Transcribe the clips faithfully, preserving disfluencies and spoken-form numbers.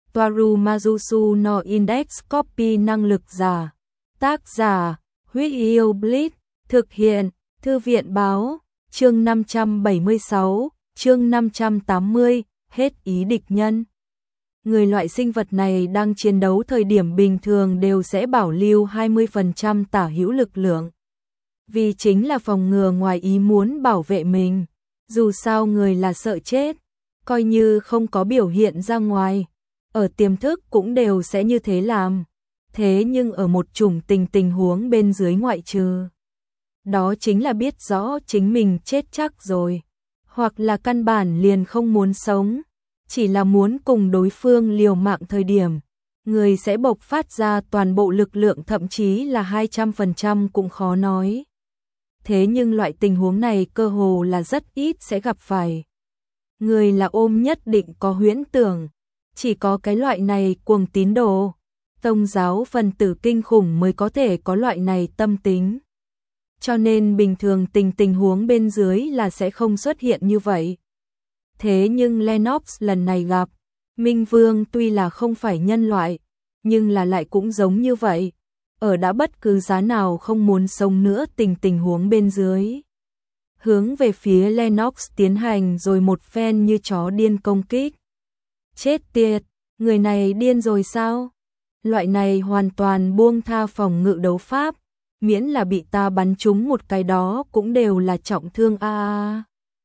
Toaru Majusu no Index Copy năng lực giả. Tác giả, Huyết Yêu Blitz, thực hiện, Thư viện báo, chương năm trăm bảy mươi sáu, chương năm trăm tám mươi, hết ý địch nhân. Người loại sinh vật này đang chiến đấu thời điểm bình thường đều sẽ bảo lưu hai mươi phần trăm tả hữu lực lượng. Vì chính là phòng ngừa ngoài ý muốn bảo vệ mình. Dù sao người là sợ chết, coi như không có biểu hiện ra ngoài, ở tiềm thức cũng đều sẽ như thế làm. Thế nhưng ở một chủng tình tình huống bên dưới ngoại trừ, đó chính là biết rõ chính mình chết chắc rồi, hoặc là căn bản liền không muốn sống, chỉ là muốn cùng đối phương liều mạng thời điểm, người sẽ bộc phát ra toàn bộ lực lượng, thậm chí là hai trăm phần trăm cũng khó nói. Thế nhưng loại tình huống này cơ hồ là rất ít sẽ gặp phải. Người là ôm nhất định có huyễn tưởng, chỉ có cái loại này cuồng tín đồ, tôn giáo phần tử kinh khủng mới có thể có loại này tâm tính. Cho nên bình thường tình tình huống bên dưới là sẽ không xuất hiện như vậy. Thế nhưng Lennox lần này gặp, Minh Vương tuy là không phải nhân loại, nhưng là lại cũng giống như vậy. Ở đã bất cứ giá nào không muốn sống nữa tình tình huống bên dưới. Hướng về phía Lennox tiến hành rồi một phen như chó điên công kích. Chết tiệt, người này điên rồi sao? Loại này hoàn toàn buông tha phòng ngự đấu pháp, miễn là bị ta bắn trúng một cái đó cũng đều là trọng thương a. À.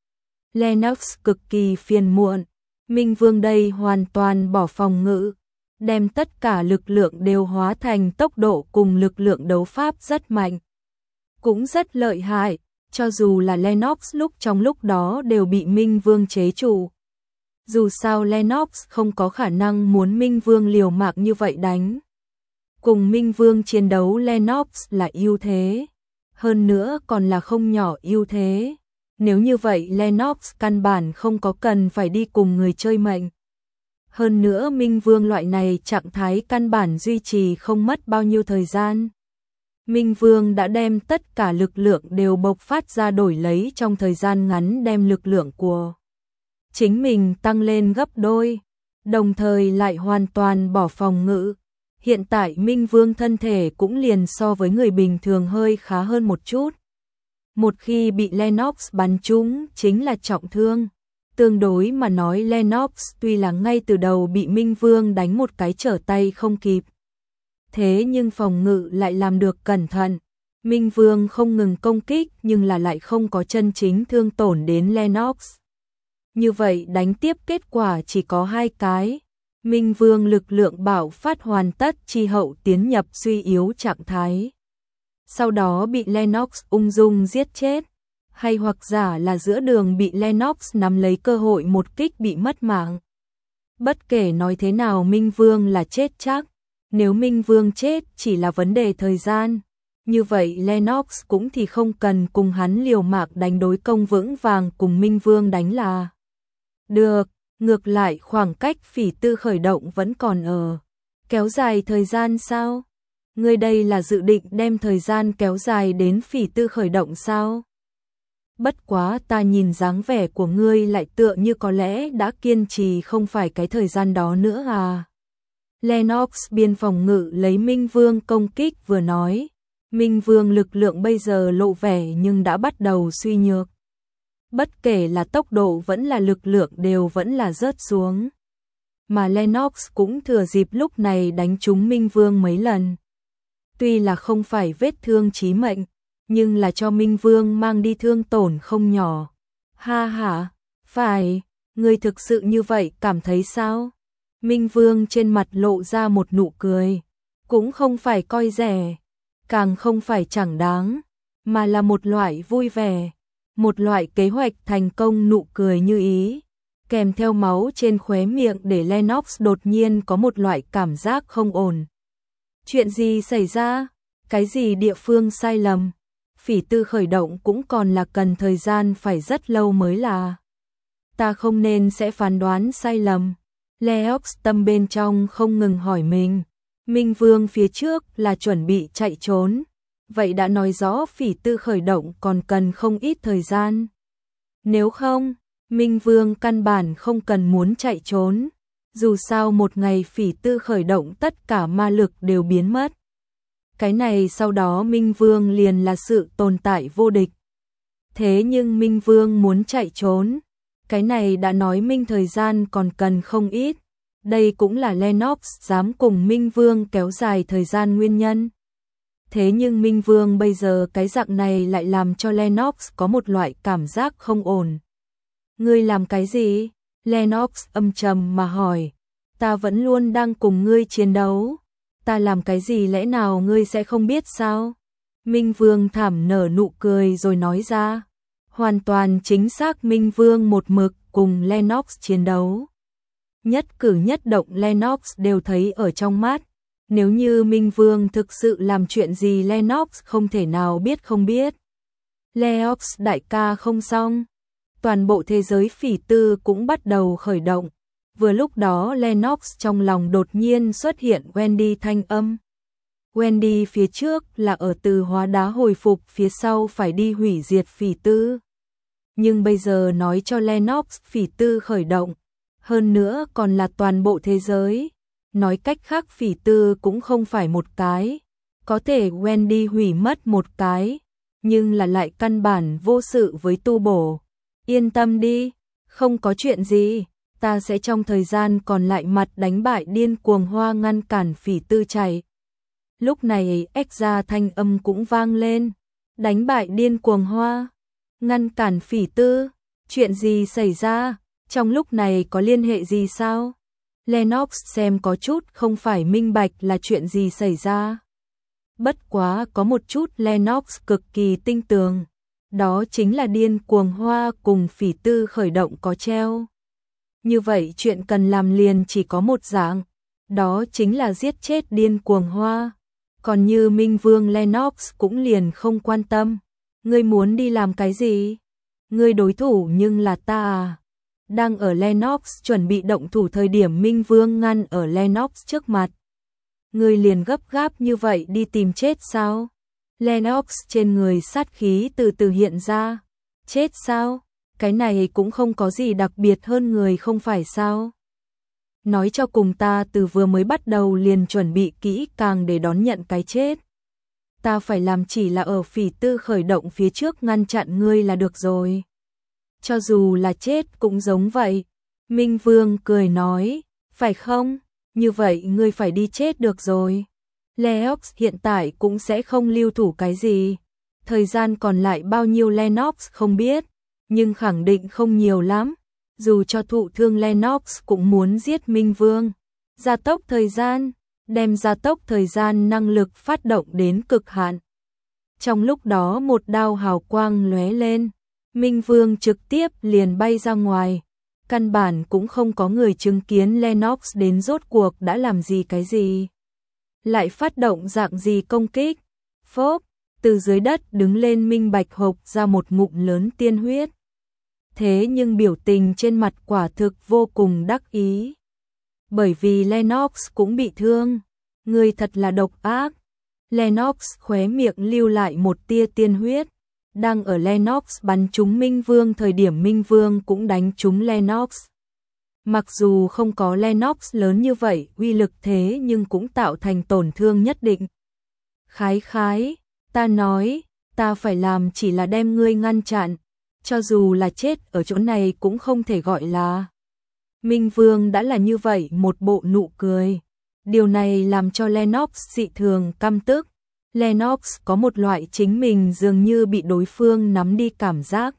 Lennox cực kỳ phiền muộn, Minh Vương đây hoàn toàn bỏ phòng ngự, đem tất cả lực lượng đều hóa thành tốc độ cùng lực lượng đấu pháp rất mạnh, cũng rất lợi hại, cho dù là Lennox lúc trong lúc đó đều bị Minh Vương chế trụ. Dù sao Lennox không có khả năng muốn Minh Vương liều mạng như vậy đánh. Cùng Minh Vương chiến đấu Lennox là ưu thế, hơn nữa còn là không nhỏ ưu thế. Nếu như vậy Lennox căn bản không có cần phải đi cùng người chơi mệnh. Hơn nữa Minh Vương loại này trạng thái căn bản duy trì không mất bao nhiêu thời gian. Minh Vương đã đem tất cả lực lượng đều bộc phát ra đổi lấy trong thời gian ngắn đem lực lượng của chính mình tăng lên gấp đôi, đồng thời lại hoàn toàn bỏ phòng ngự. Hiện tại Minh Vương thân thể cũng liền so với người bình thường hơi khá hơn một chút. Một khi bị Lennox bắn trúng chính là trọng thương. Tương đối mà nói Lennox tuy là ngay từ đầu bị Minh Vương đánh một cái trở tay không kịp. Thế nhưng phòng ngự lại làm được cẩn thận. Minh Vương không ngừng công kích nhưng là lại không có chân chính thương tổn đến Lennox. Như vậy đánh tiếp kết quả chỉ có hai cái. Minh Vương lực lượng bạo phát hoàn tất chi hậu tiến nhập suy yếu trạng thái. Sau đó bị Lennox ung dung giết chết. Hay hoặc giả là giữa đường bị Lennox nắm lấy cơ hội một kích bị mất mạng. Bất kể nói thế nào Minh Vương là chết chắc. Nếu Minh Vương chết chỉ là vấn đề thời gian, như vậy Lennox cũng thì không cần cùng hắn liều mạng đánh đối công vững vàng cùng Minh Vương đánh là được. Ngược lại khoảng cách phỉ tư khởi động vẫn còn ở. Kéo dài thời gian sao? Ngươi đây là dự định đem thời gian kéo dài đến phỉ tư khởi động sao? Bất quá ta nhìn dáng vẻ của ngươi lại tựa như có lẽ đã kiên trì không phải cái thời gian đó nữa à. Lennox biên phòng ngự lấy Minh Vương công kích vừa nói. Minh Vương lực lượng bây giờ lộ vẻ nhưng đã bắt đầu suy nhược. Bất kể là tốc độ vẫn là lực lượng đều vẫn là rớt xuống. Mà Lennox cũng thừa dịp lúc này đánh trúng Minh Vương mấy lần. Tuy là không phải vết thương chí mệnh, nhưng là cho Minh Vương mang đi thương tổn không nhỏ. Ha ha, phải, ngươi thực sự như vậy cảm thấy sao? Minh Vương trên mặt lộ ra một nụ cười. Cũng không phải coi rẻ, càng không phải chẳng đáng, mà là một loại vui vẻ. Một loại kế hoạch thành công nụ cười như ý, kèm theo máu trên khóe miệng để Lennox đột nhiên có một loại cảm giác không ổn. Chuyện gì xảy ra? Cái gì địa phương sai lầm? Phỉ tư khởi động cũng còn là cần thời gian phải rất lâu mới là. Ta không nên sẽ phán đoán sai lầm. Lennox tâm bên trong không ngừng hỏi mình. Minh Vương phía trước là chuẩn bị chạy trốn. Vậy đã nói rõ phỉ tư khởi động còn cần không ít thời gian. Nếu không, Minh Vương căn bản không cần muốn chạy trốn. Dù sao một ngày phỉ tư khởi động tất cả ma lực đều biến mất. Cái này sau đó Minh Vương liền là sự tồn tại vô địch. Thế nhưng Minh Vương muốn chạy trốn. Cái này đã nói minh thời gian còn cần không ít. Đây cũng là Lennox dám cùng Minh Vương kéo dài thời gian nguyên nhân. Thế nhưng Minh Vương bây giờ cái dạng này lại làm cho Lennox có một loại cảm giác không ổn. Ngươi làm cái gì? Lennox âm trầm mà hỏi. Ta vẫn luôn đang cùng ngươi chiến đấu. Ta làm cái gì lẽ nào ngươi sẽ không biết sao? Minh Vương thảm nở nụ cười rồi nói ra. Hoàn toàn chính xác Minh Vương một mực cùng Lennox chiến đấu. Nhất cử nhất động Lennox đều thấy ở trong mắt. Nếu như Minh Vương thực sự làm chuyện gì Lennox không thể nào biết không biết. Lennox đại ca không xong. Toàn bộ thế giới phỉ tư cũng bắt đầu khởi động. Vừa lúc đó Lennox trong lòng đột nhiên xuất hiện Wendy thanh âm. Wendy phía trước là ở từ hóa đá hồi phục, phía sau phải đi hủy diệt phỉ tư. Nhưng bây giờ nói cho Lennox phỉ tư khởi động. Hơn nữa còn là toàn bộ thế giới. Nói cách khác phỉ tư cũng không phải một cái. Có thể Wendy hủy mất một cái. Nhưng là lại căn bản vô sự với tu bổ. Yên tâm đi, không có chuyện gì. Ta sẽ trong thời gian còn lại mặt đánh bại điên cuồng hoa ngăn cản phỉ tư chạy. Lúc này ếch ra thanh âm cũng vang lên. Đánh bại điên cuồng hoa, ngăn cản phỉ tư, chuyện gì xảy ra, trong lúc này có liên hệ gì sao? Lennox xem có chút không phải minh bạch là chuyện gì xảy ra. Bất quá có một chút Lennox cực kỳ tinh tường. Đó chính là điên cuồng hoa cùng phỉ tư khởi động có treo. Như vậy chuyện cần làm liền chỉ có một dạng, đó chính là giết chết điên cuồng hoa. Còn như Minh Vương Lennox cũng liền không quan tâm. Ngươi muốn đi làm cái gì? Ngươi đối thủ nhưng là ta à? Đang ở Lennox chuẩn bị động thủ thời điểm Minh Vương ngăn ở Lennox trước mặt. Ngươi liền gấp gáp như vậy đi tìm chết sao? Lennox trên người sát khí từ từ hiện ra. Chết sao? Cái này cũng không có gì đặc biệt hơn người không phải sao? Nói cho cùng ta từ vừa mới bắt đầu liền chuẩn bị kỹ càng để đón nhận cái chết. Ta phải làm chỉ là ở phỉ tư khởi động phía trước ngăn chặn ngươi là được rồi. Cho dù là chết cũng giống vậy. Minh Vương cười nói, phải không? Như vậy ngươi phải đi chết được rồi. Lennox hiện tại cũng sẽ không lưu thủ cái gì. Thời gian còn lại bao nhiêu Lennox không biết, nhưng khẳng định không nhiều lắm. Dù cho thụ thương Lennox cũng muốn giết Minh Vương. Gia tốc thời gian, đem gia tốc thời gian năng lực phát động đến cực hạn. Trong lúc đó một đao hào quang lóe lên, Minh Vương trực tiếp liền bay ra ngoài. Căn bản cũng không có người chứng kiến Lennox đến rốt cuộc đã làm gì cái gì. Lại phát động dạng gì công kích. Phốp, từ dưới đất đứng lên Minh Bạch hộc ra một ngụm lớn tiên huyết. Thế nhưng biểu tình trên mặt quả thực vô cùng đắc ý. Bởi vì Lennox cũng bị thương. Người thật là độc ác. Lennox khóe miệng lưu lại một tia tiên huyết. Đang ở Lennox bắn trúng Minh Vương thời điểm Minh Vương cũng đánh trúng Lennox. Mặc dù không có Lennox lớn như vậy uy lực thế nhưng cũng tạo thành tổn thương nhất định. Khái khái, ta nói, ta phải làm chỉ là đem ngươi ngăn chặn. Cho dù là chết ở chỗ này cũng không thể gọi là. Minh Vương đã là như vậy một bộ nụ cười. Điều này làm cho Lennox dị thường căm tức. Lennox có một loại chính mình dường như bị đối phương nắm đi cảm giác.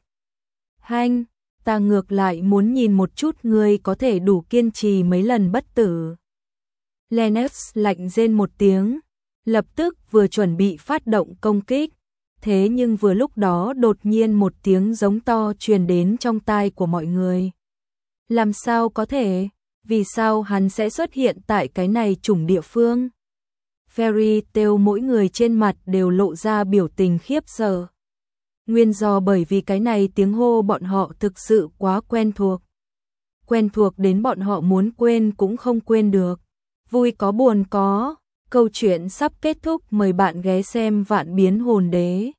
Hanh, ta ngược lại muốn nhìn một chút ngươi có thể đủ kiên trì mấy lần bất tử. Lennox lạnh rên một tiếng, lập tức vừa chuẩn bị phát động công kích. Thế nhưng vừa lúc đó đột nhiên một tiếng giống to truyền đến trong tai của mọi người. Làm sao có thể? Vì sao hắn sẽ xuất hiện tại cái này chủng địa phương? Fairy Tail mỗi người trên mặt đều lộ ra biểu tình khiếp sợ. Nguyên do bởi vì cái này tiếng hô bọn họ thực sự quá quen thuộc. Quen thuộc đến bọn họ muốn quên cũng không quên được. Vui có buồn có. Câu chuyện sắp kết thúc, mời bạn ghé xem Vạn Biến Hồn Đế.